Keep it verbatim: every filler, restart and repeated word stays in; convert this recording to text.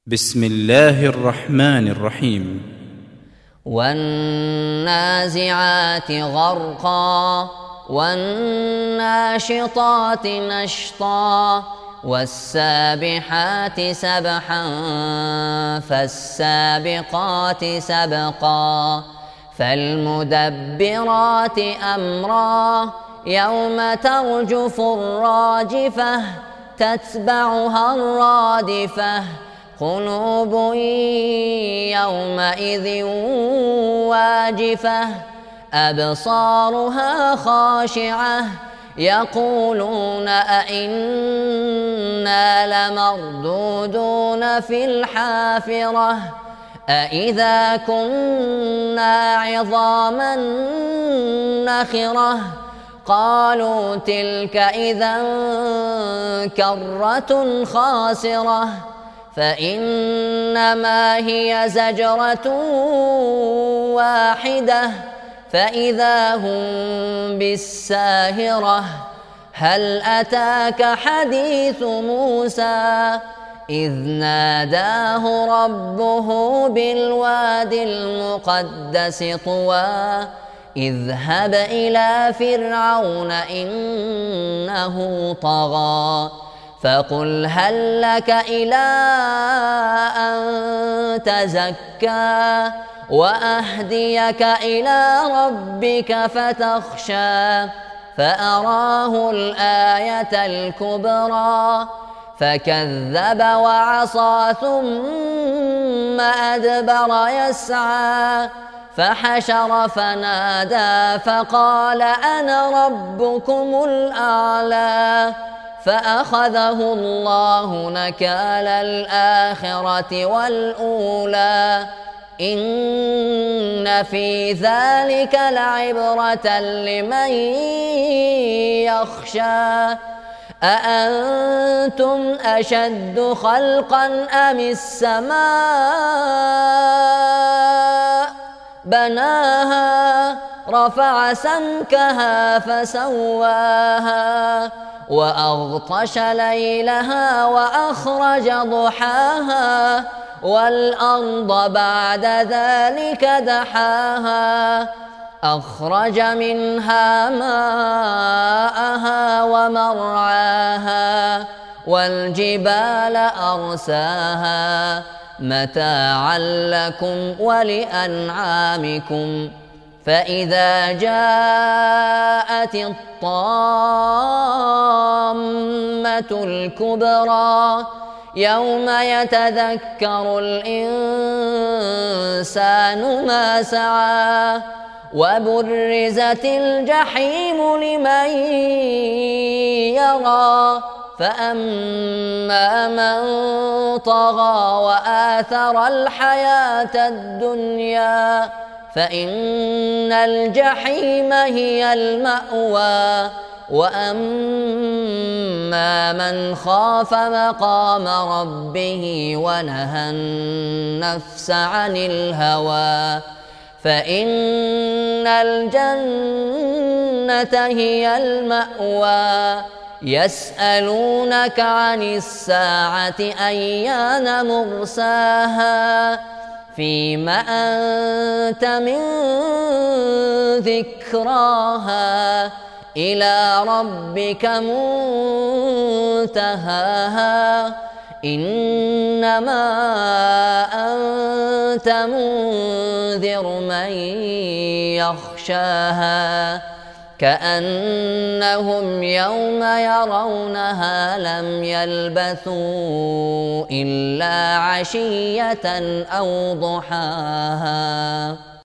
بسم الله الرحمن الرحيم والنازعات غرقا والناشطات نشطا والسابحات سبحا فالسابقات سبقا فالمدبرات أمرا يوم ترجف الراجفة تتبعها الرادفة قلوب يومئذ واجفة أبصارها خاشعة يقولون أئنا لمردودون في الحافرة أئذا كنا عظاما نخرة قالوا تلك إذا كرة خاسرة فإنما هي زجرة واحدة فإذا هم بالساهرة هل أتاك حديث موسى إذ ناداه ربه بالواد المقدس طوى اذهب إلى فرعون إنه طغى فقل هل لك إلى أن تزكى وأهديك إلى ربك فتخشى فأراه الآية الكبرى فكذب وعصى ثم أدبر يسعى فحشر فنادى فقال أنا ربكم الأعلى فأخذه الله نكال الآخرة والأولى إن في ذلك لعبرة لمن يخشى أأنتم أشد خلقا أم السماء بناها رفع سمكها فسواها وأغطش ليلها وأخرج ضحاها والأرض بعد ذلك دحاها أخرج منها ماءها ومرعاها والجبال أرساها متاعا لكم ولأنعامكم فإذا جاءت الطامة الكبرى يوم يتذكر الإنسان ما سعى وبرزت الجحيم لمن يرى فأما من طغى وآثر الحياة الدنيا فإن الجحيم هي المأوى وأما من خاف مقام ربه ونهى النفس عن الهوى فإن الجنة هي المأوى يسألونك عن الساعة أيان مرساها فيم أنت من ذكراها إلى ربك منتهاها إنما أنت منذر من يخشاها كأنهم يوم يرونها لم يلبثوا إلا عشية أو ضحاها.